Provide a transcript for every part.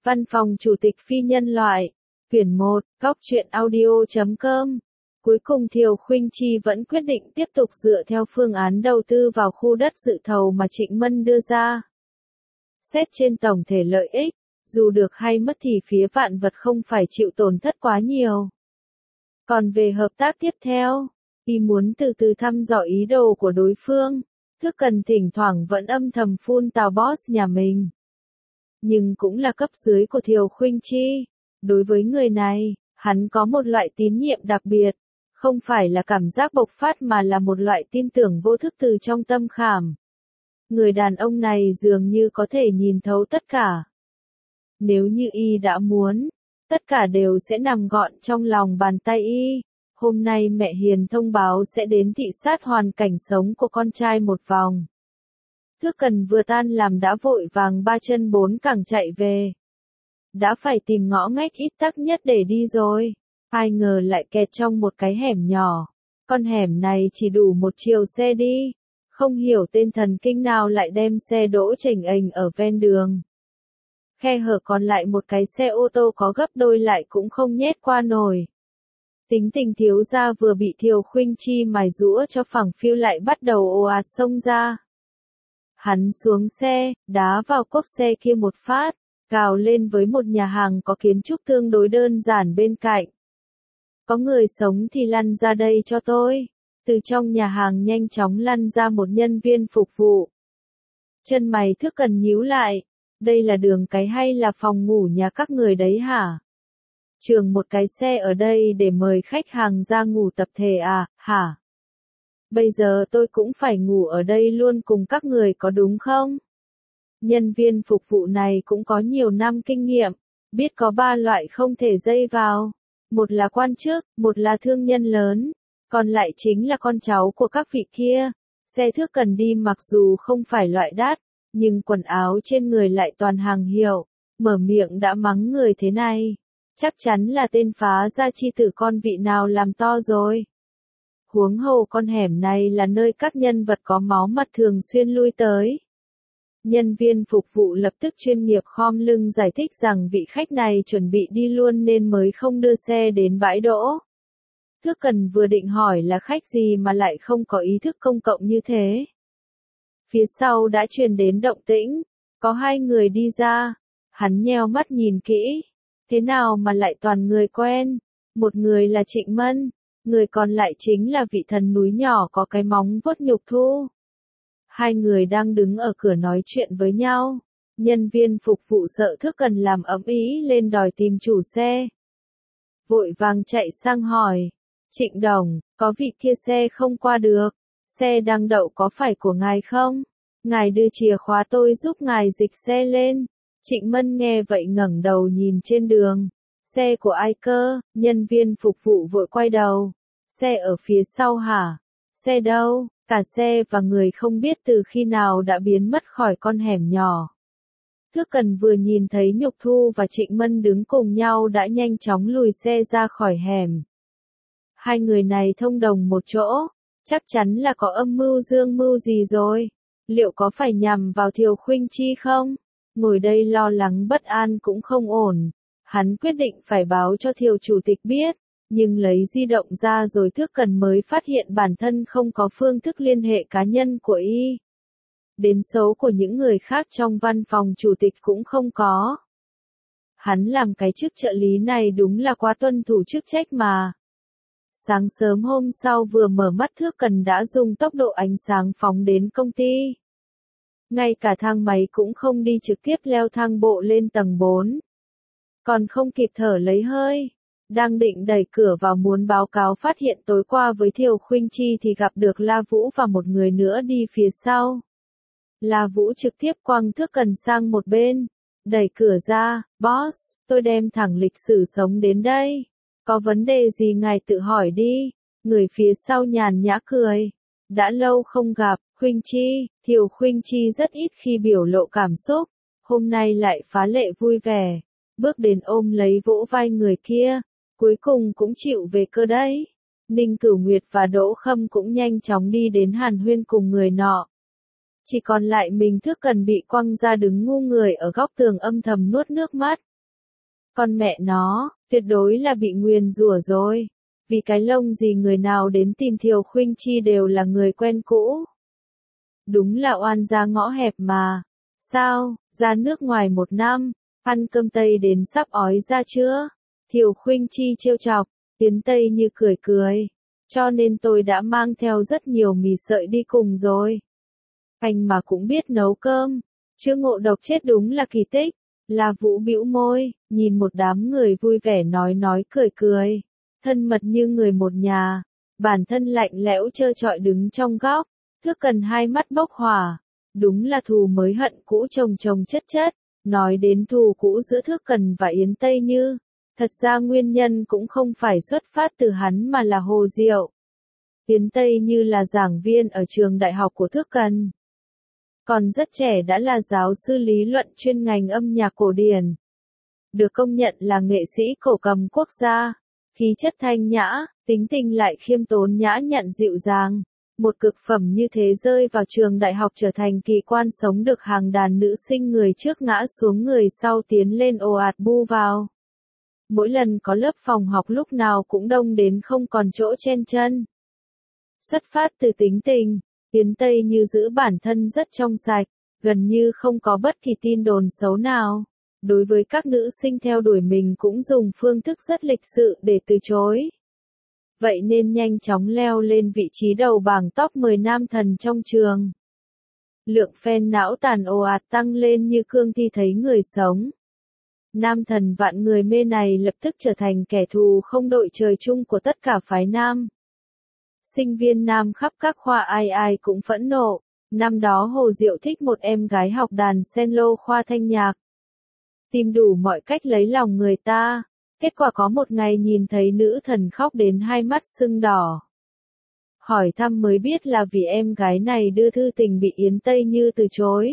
Văn phòng Chủ tịch Phi nhân loại. Quyển 1, Góc truyện audio.com. Cuối cùng Thiều Khuynh Chi vẫn quyết định tiếp tục dựa theo phương án đầu tư vào khu đất dự thầu mà Trịnh Mân đưa ra. Xét trên tổng thể lợi ích, dù được hay mất thì phía Vạn Vật không phải chịu tổn thất quá nhiều. Còn về hợp tác tiếp theo, y muốn từ từ thăm dò ý đồ của đối phương, Thước Cần thỉnh thoảng vẫn âm thầm phun tào boss nhà mình. Nhưng cũng là cấp dưới của Thiều Khuynh Chi. Đối với người này, hắn có một loại tín nhiệm đặc biệt, không phải là cảm giác bộc phát mà là một loại tin tưởng vô thức từ trong tâm khảm. Người đàn ông này dường như có thể nhìn thấu tất cả. Nếu như y đã muốn, tất cả đều sẽ nằm gọn trong lòng bàn tay y. Hôm nay mẹ Hiền thông báo sẽ đến thị sát hoàn cảnh sống của con trai một vòng. Thước Cần vừa tan làm đã vội vàng ba chân bốn cẳng chạy về. Đã phải tìm ngõ ngách ít tắc nhất để đi rồi. Ai ngờ lại kẹt trong một cái hẻm nhỏ. Con hẻm này chỉ đủ một chiều xe đi. Không hiểu tên thần kinh nào lại đem xe đỗ chềnh ềnh ở ven đường. Khe hở còn lại một cái xe ô tô có gấp đôi lại cũng không nhét qua nổi. Tính tình thiếu gia vừa bị Thiều Khuynh Chi mài giũa cho phẳng phiu lại bắt đầu ồ ạt xông ra. Hắn xuống xe, đá vào cốp xe kia một phát, gào lên với một nhà hàng có kiến trúc tương đối đơn giản bên cạnh. Có người sống thì lăn ra đây cho tôi. Từ trong nhà hàng nhanh chóng lăn ra một nhân viên phục vụ. Chân mày Thước Cần nhíu lại. Đây là đường cái hay là phòng ngủ nhà các người đấy hả? Trường một cái xe ở đây để mời khách hàng ra ngủ tập thể à, hả? Bây giờ tôi cũng phải ngủ ở đây luôn cùng các người có đúng không? Nhân viên phục vụ này cũng có nhiều năm kinh nghiệm, biết có 3 loại không thể dây vào. Một là quan chức, một là thương nhân lớn, còn lại chính là con cháu của các vị kia. Xe Thước Cần đi mặc dù không phải loại đắt, nhưng quần áo trên người lại toàn hàng hiệu, mở miệng đã mắng người thế này. Chắc chắn là tên phá gia chi tử con vị nào làm to rồi. Huống hồ con hẻm này là nơi các nhân vật có máu mặt thường xuyên lui tới. Nhân viên phục vụ lập tức chuyên nghiệp khom lưng giải thích rằng vị khách này chuẩn bị đi luôn nên mới không đưa xe đến bãi đỗ. Thước Cần vừa định hỏi là khách gì mà lại không có ý thức công cộng như thế. Phía sau đã truyền đến động tĩnh, có 2 người đi ra, hắn nheo mắt nhìn kỹ, thế nào mà lại toàn người quen, một người là Trịnh Mân, người còn lại chính là vị thần núi nhỏ có cái móng vuốt Nhục Thu. 2 người đang đứng ở cửa nói chuyện với nhau, nhân viên phục vụ sợ Thước Cần làm ầm ĩ lên đòi tìm chủ xe. Vội vàng chạy sang hỏi, Trịnh Đồng, có vị kia xe không qua được, xe đang đậu có phải của ngài không? Ngài đưa chìa khóa tôi giúp ngài dịch xe lên. Trịnh Mân nghe vậy ngẩng đầu nhìn trên đường. Xe của ai cơ? Nhân viên phục vụ vội quay đầu. Xe ở phía sau hả? Xe đâu? Cả xe và người không biết từ khi nào đã biến mất khỏi con hẻm nhỏ. Thước Cần vừa nhìn thấy Nhục Thu và Trịnh Mân đứng cùng nhau đã nhanh chóng lùi xe ra khỏi hẻm. 2 người này thông đồng một chỗ, chắc chắn là có âm mưu dương mưu gì rồi. Liệu có phải nhằm vào Thiều Khuynh Chi không? Ngồi đây lo lắng bất an cũng không ổn. Hắn quyết định phải báo cho Thiều chủ tịch biết, nhưng lấy di động ra rồi Thước Cần mới phát hiện bản thân không có phương thức liên hệ cá nhân của y. Đến số của những người khác trong văn phòng chủ tịch cũng không có. Hắn làm cái chức trợ lý này đúng là quá tuân thủ chức trách mà. Sáng sớm hôm sau vừa mở mắt Thước Cần đã dùng tốc độ ánh sáng phóng đến công ty. Ngay cả thang máy cũng không đi trực tiếp leo thang bộ lên tầng 4. Còn không kịp thở lấy hơi. Đang định đẩy cửa vào muốn báo cáo phát hiện tối qua với Thiều Khuynh Chi thì gặp được La Vũ và một người nữa đi phía sau. La Vũ trực tiếp quăng Thước Cần sang một bên. Đẩy cửa ra, boss, tôi đem thẳng lịch sử sống đến đây. Có vấn đề gì ngài tự hỏi đi. Người phía sau nhàn nhã cười. Đã lâu không gặp, Khuynh Chi. Thiều Khuynh Chi rất ít khi biểu lộ cảm xúc. Hôm nay lại phá lệ vui vẻ. Bước đến ôm lấy vỗ vai người kia. Cuối cùng cũng chịu về cơ đấy. Ninh Cửu Nguyệt và Đỗ Khâm cũng nhanh chóng đi đến hàn huyên cùng người nọ. Chỉ còn lại mình Thước Cần bị quăng ra đứng ngu người ở góc tường âm thầm nuốt nước mắt. Con mẹ nó, tuyệt đối là bị nguyền rủa rồi. Vì cái lông gì người nào đến tìm Thiều Khuynh Chi đều là người quen cũ. Đúng là oan gia ngõ hẹp mà. Sao, ra nước ngoài 1 năm, ăn cơm Tây đến sắp ói ra chưa? Thiều Khuynh Chi trêu chọc, Tiến Tây Như cười cười. Cho nên tôi đã mang theo rất nhiều mì sợi đi cùng rồi. Anh mà cũng biết nấu cơm. Chưa ngộ độc chết đúng là kỳ tích. La Vũ bĩu môi, nhìn một đám người vui vẻ nói cười cười. Thân mật như người một nhà. Bản thân lạnh lẽo trơ trọi đứng trong góc. Thước Cần hai mắt bốc hỏa. Đúng là thù mới hận cũ chồng chồng chất chất. Nói đến thù cũ giữa Thước Cần và Yến Tây Như. Thật ra nguyên nhân cũng không phải xuất phát từ hắn mà là Hồ Diệu. Yến Tây Như là giảng viên ở trường đại học của Thước Cần. Còn rất trẻ đã là giáo sư lý luận chuyên ngành âm nhạc cổ điển. Được công nhận là nghệ sĩ cổ cầm quốc gia. Khí chất thanh nhã, tính tình lại khiêm tốn nhã nhặn dịu dàng. Một cực phẩm như thế rơi vào trường đại học trở thành kỳ quan sống được hàng đàn nữ sinh người trước ngã xuống người sau tiến lên ồ ạt bu vào. Mỗi lần có lớp phòng học lúc nào cũng đông đến không còn chỗ chen chân. Xuất phát từ tính tình, Yến Tây Như giữ bản thân rất trong sạch, gần như không có bất kỳ tin đồn xấu nào. Đối với các nữ sinh theo đuổi mình cũng dùng phương thức rất lịch sự để từ chối. Vậy nên nhanh chóng leo lên vị trí đầu bảng top 10 nam thần trong trường. Lượng fan não tàn ồ ạt tăng lên như cương thi thấy người sống. Nam thần vạn người mê này lập tức trở thành kẻ thù không đội trời chung của tất cả phái nam. Sinh viên nam khắp các khoa ai ai cũng phẫn nộ. Năm đó Hồ Diệu thích một em gái học đàn cello khoa thanh nhạc. Tìm đủ mọi cách lấy lòng người ta. Kết quả có một ngày nhìn thấy nữ thần khóc đến hai mắt sưng đỏ. Hỏi thăm mới biết là vì em gái này đưa thư tình bị Yến Tây Như từ chối.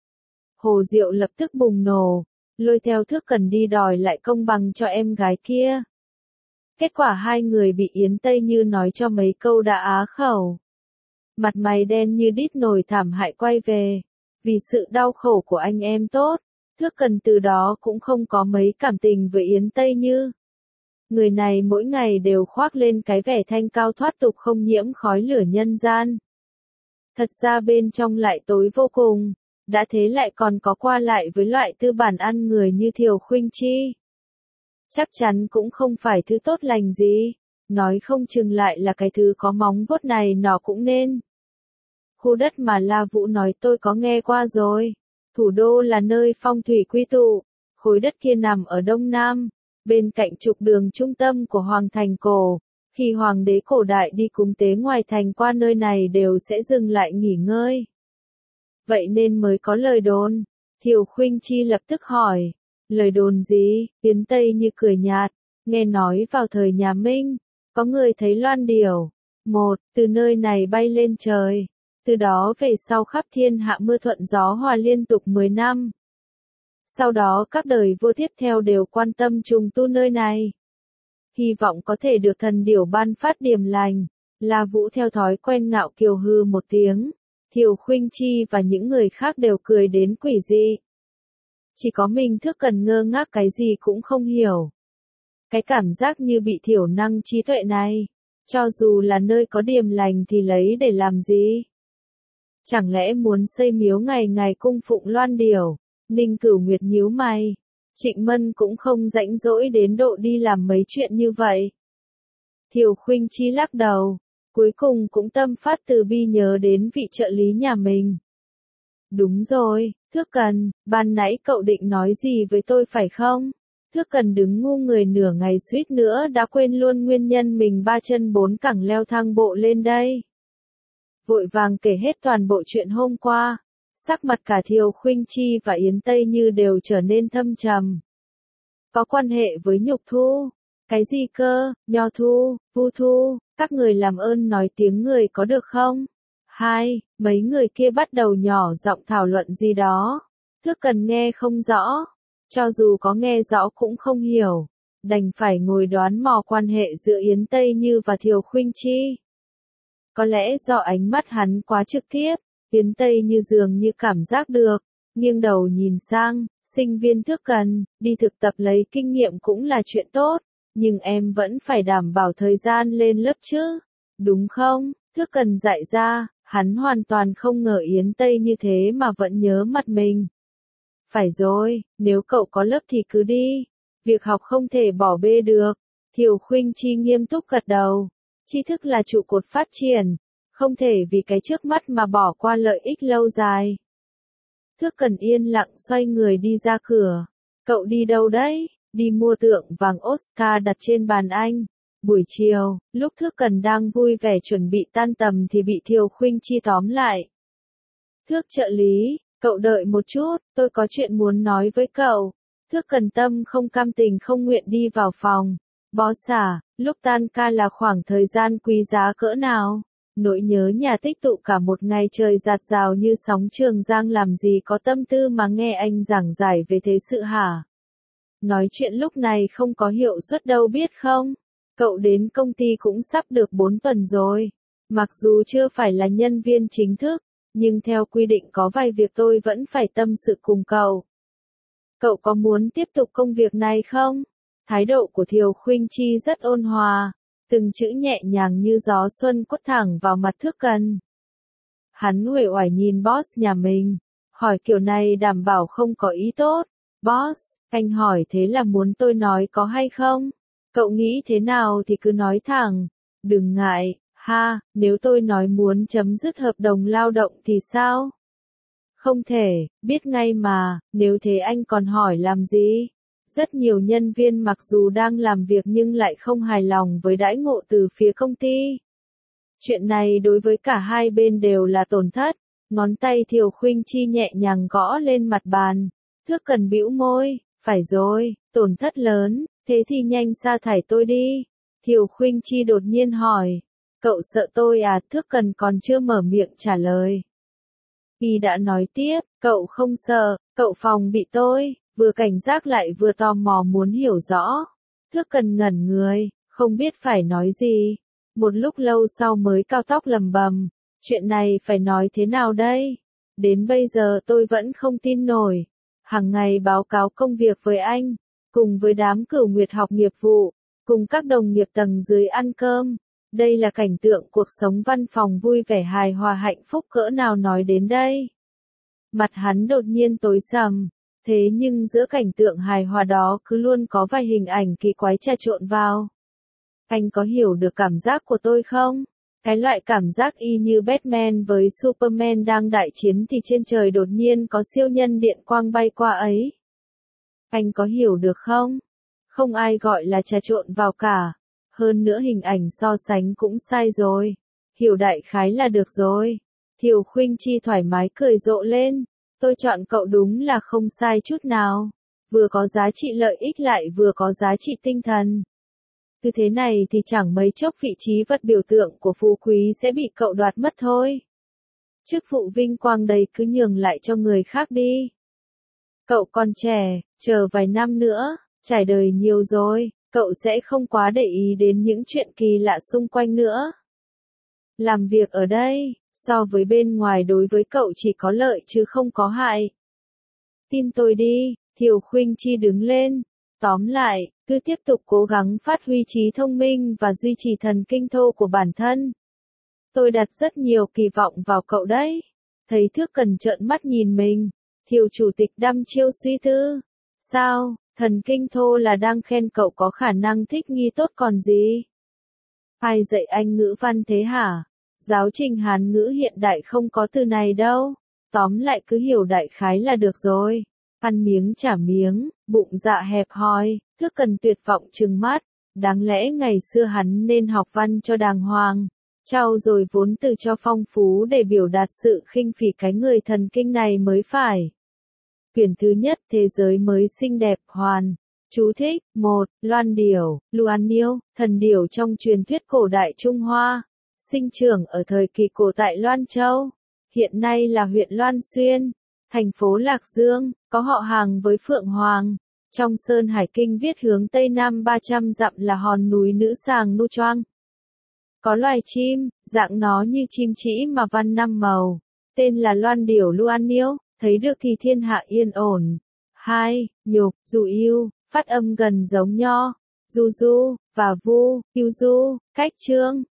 Hồ Diệu lập tức bùng nổ, lôi theo Thước Cần đi đòi lại công bằng cho em gái kia. Kết quả hai người bị Yến Tây Như nói cho mấy câu đã á khẩu. Mặt mày đen như đít nồi thảm hại quay về. Vì sự đau khổ của anh em tốt, Thước Cần từ đó cũng không có mấy cảm tình với Yến Tây Như. Người này mỗi ngày đều khoác lên cái vẻ thanh cao thoát tục không nhiễm khói lửa nhân gian. Thật ra bên trong lại tối vô cùng, đã thế lại còn có qua lại với loại tư bản ăn người như Thiều Khuynh Chi. Chắc chắn cũng không phải thứ tốt lành gì, nói không chừng lại là cái thứ có móng vuốt này nọ cũng nên. Khu đất mà La Vũ nói tôi có nghe qua rồi. Thủ đô là nơi phong thủy quy tụ, khối đất kia nằm ở Đông Nam, bên cạnh trục đường trung tâm của Hoàng thành cổ. Khi Hoàng đế cổ đại đi cúng tế ngoài thành qua nơi này đều sẽ dừng lại nghỉ ngơi. Vậy nên mới có lời đồn. Thiều Khuynh Chi lập tức hỏi, lời đồn gì? Yến Tây Như cười nhạt, nghe nói vào thời nhà Minh, có người thấy loan điểu, từ nơi này bay lên trời. Từ đó về sau khắp thiên hạ mưa thuận gió hòa liên tục 10 năm. Sau đó các đời vua tiếp theo đều quan tâm trùng tu nơi này. Hy vọng có thể được thần điểu ban phát điềm lành. La Vũ theo thói quen ngạo kiều hư một tiếng. Thiều Khuynh Chi và những người khác đều cười đến quỷ dị. Chỉ có mình Thước Cần ngơ ngác cái gì cũng không hiểu. Cái cảm giác như bị thiểu năng trí tuệ này. Cho dù là nơi có điềm lành thì lấy để làm gì? Chẳng lẽ muốn xây miếu ngày ngày cung phụng loan điểu? Ninh Cửu Nguyệt nhíu mày. Trịnh Mân cũng không rãnh rỗi đến độ đi làm mấy chuyện như vậy. Thiều Khuynh Chi lắc đầu. Cuối cùng cũng tâm phát từ bi nhớ đến vị trợ lý nhà mình. Đúng rồi, Thước Cần, ban nãy cậu định nói gì với tôi phải không? Thước Cần đứng ngu người nửa ngày suýt nữa đã quên luôn nguyên nhân mình 3 chân 4 cẳng leo thang bộ lên đây. Vội vàng kể hết toàn bộ chuyện hôm qua. Sắc mặt cả Thiều Khuynh Chi và Yến Tây Như đều trở nên thâm trầm. Có quan hệ với Nhục Thu. Cái gì cơ, Nho Thu, Vu Thu, các người làm ơn nói tiếng người có được không? Mấy người kia bắt đầu nhỏ giọng thảo luận gì đó. Thước Cần nghe không rõ. Cho dù có nghe rõ cũng không hiểu. Đành phải ngồi đoán mò quan hệ giữa Yến Tây Như và Thiều Khuynh Chi. Có lẽ do ánh mắt hắn quá trực tiếp, Yến Tây Như dường như cảm giác được, nghiêng đầu nhìn sang, Sinh viên Thước Cần, đi thực tập lấy kinh nghiệm cũng là chuyện tốt, nhưng em vẫn phải đảm bảo thời gian lên lớp chứ, đúng không? Thước Cần dạy ra, hắn hoàn toàn không ngờ Yến Tây như thế mà vẫn nhớ mặt mình. Phải rồi, nếu cậu có lớp thì cứ đi, việc học không thể bỏ bê được. Thiều Khuynh Chi nghiêm túc gật đầu, tri thức là trụ cột phát triển, không thể vì cái trước mắt mà bỏ qua lợi ích lâu dài. Thước Cần yên lặng xoay người đi ra cửa. Cậu đi đâu đấy? Đi mua tượng vàng Oscar đặt trên bàn anh. Buổi chiều, lúc Thước Cần đang vui vẻ chuẩn bị tan tầm thì bị Thiều Khuynh Chi tóm lại. Thước trợ lý, cậu đợi một chút, tôi có chuyện muốn nói với cậu. Thước Cần tâm không cam tình không nguyện đi vào phòng. Boss à, lúc tan ca là khoảng thời gian quý giá cỡ nào? Nỗi nhớ nhà tích tụ cả một ngày trời dạt dào như sóng Trường Giang, làm gì có tâm tư mà nghe anh giảng giải về thế sự hả? Nói chuyện lúc này không có hiệu suất đâu biết không? Cậu đến công ty cũng sắp được 4 tuần rồi. Mặc dù chưa phải là nhân viên chính thức, nhưng theo quy định có vài việc tôi vẫn phải tâm sự cùng cậu. Cậu có muốn tiếp tục công việc này không? Thái độ của Thiều Khuynh Chi rất ôn hòa, từng chữ nhẹ nhàng như gió xuân quất thẳng vào mặt Thước Cần. Hắn uể oải nhìn boss nhà mình, hỏi kiểu này đảm bảo không có ý tốt. Boss, anh hỏi thế là muốn tôi nói có hay không? Cậu nghĩ thế nào thì cứ nói thẳng, đừng ngại, ha, nếu tôi nói muốn chấm dứt hợp đồng lao động thì sao? Không thể, biết ngay mà, nếu thế anh còn hỏi làm gì? Rất nhiều nhân viên mặc dù đang làm việc nhưng lại không hài lòng với đãi ngộ từ phía công ty. Chuyện này đối với cả hai bên đều là tổn thất. Ngón tay Thiều Khuynh Chi nhẹ nhàng gõ lên mặt bàn. Thước Cần bĩu môi, phải rồi, tổn thất lớn, thế thì nhanh sa thải tôi đi. Thiều Khuynh Chi đột nhiên hỏi, cậu sợ tôi à? Thước Cần còn chưa mở miệng trả lời. Y đã nói tiếp, cậu không sợ, cậu phòng bị tôi, vừa cảnh giác lại vừa tò mò muốn hiểu rõ. Thước Cần ngẩn người, không biết phải nói gì. Một lúc lâu sau mới cao tóc lầm bầm, chuyện này phải nói thế nào đây? Đến bây giờ tôi vẫn không tin nổi. Hàng ngày báo cáo công việc với anh, cùng với đám Cửu Nguyệt học nghiệp vụ, cùng các đồng nghiệp tầng dưới ăn cơm. Đây là cảnh tượng cuộc sống văn phòng vui vẻ hài hòa hạnh phúc cỡ nào nói đến đây. Mặt hắn đột nhiên tối sầm, thế nhưng giữa cảnh tượng hài hòa đó cứ luôn có vài hình ảnh kỳ quái trà trộn vào. Anh có hiểu được cảm giác của tôi không? Cái loại cảm giác y như Batman với Superman đang đại chiến thì trên trời đột nhiên có siêu nhân điện quang bay qua ấy. Anh có hiểu được không? Không ai gọi là trà trộn vào cả. Hơn nữa hình ảnh so sánh cũng sai rồi. Hiểu đại khái là được rồi. Thiều Khuynh Chi thoải mái cười rộ lên. Tôi chọn cậu đúng là không sai chút nào. Vừa có giá trị lợi ích lại vừa có giá trị tinh thần. Cứ thế này thì chẳng mấy chốc vị trí vật biểu tượng của phú quý sẽ bị cậu đoạt mất thôi. Chức vụ vinh quang đây cứ nhường lại cho người khác đi. Cậu còn trẻ, chờ vài năm nữa, trải đời nhiều rồi, cậu sẽ không quá để ý đến những chuyện kỳ lạ xung quanh nữa. Làm việc ở đây, so với bên ngoài đối với cậu chỉ có lợi chứ không có hại. Tin tôi đi, Thiều Khuynh Chi đứng lên. Tóm lại, cứ tiếp tục cố gắng phát huy trí thông minh và duy trì thần kinh thô của bản thân. Tôi đặt rất nhiều kỳ vọng vào cậu đấy. Thấy Thước Cần trợn mắt nhìn mình, Thiều chủ tịch đăm chiêu suy tư. Sao, thần kinh thô là đang khen cậu có khả năng thích nghi tốt còn gì? Ai dạy anh ngữ văn thế hả? Giáo trình Hán ngữ hiện đại không có từ này đâu. Tóm lại cứ hiểu đại khái là được rồi. Ăn miếng trả miếng, bụng dạ hẹp hòi, Thước Cần tuyệt vọng trừng mắt. Đáng lẽ ngày xưa hắn nên học văn cho đàng hoàng, trau dồi vốn từ cho phong phú để biểu đạt sự khinh phỉ cái người thần kinh này mới phải. Quyển thứ nhất Thế giới mới xinh đẹp hoàn. Chú thích, 1. Loan điểu, Luan Niêu, thần điểu trong truyền thuyết cổ đại Trung Hoa. Sinh trưởng ở thời kỳ cổ tại Loan Châu. Hiện nay là huyện Loan Xuyên, thành phố Lạc Dương, có họ hàng với Phượng Hoàng. Trong Sơn Hải Kinh viết hướng Tây Nam 300 dặm là hòn núi Nữ Sàng Nu Choang. Có loài chim, dạng nó như chim trĩ mà văn 5 màu. Tên là Loan điểu Luan Niêu, thấy được thì thiên hạ yên ổn. 2. Nhục, dù yêu, phát âm gần giống nho, du du, và vu, yêu du, cách chương.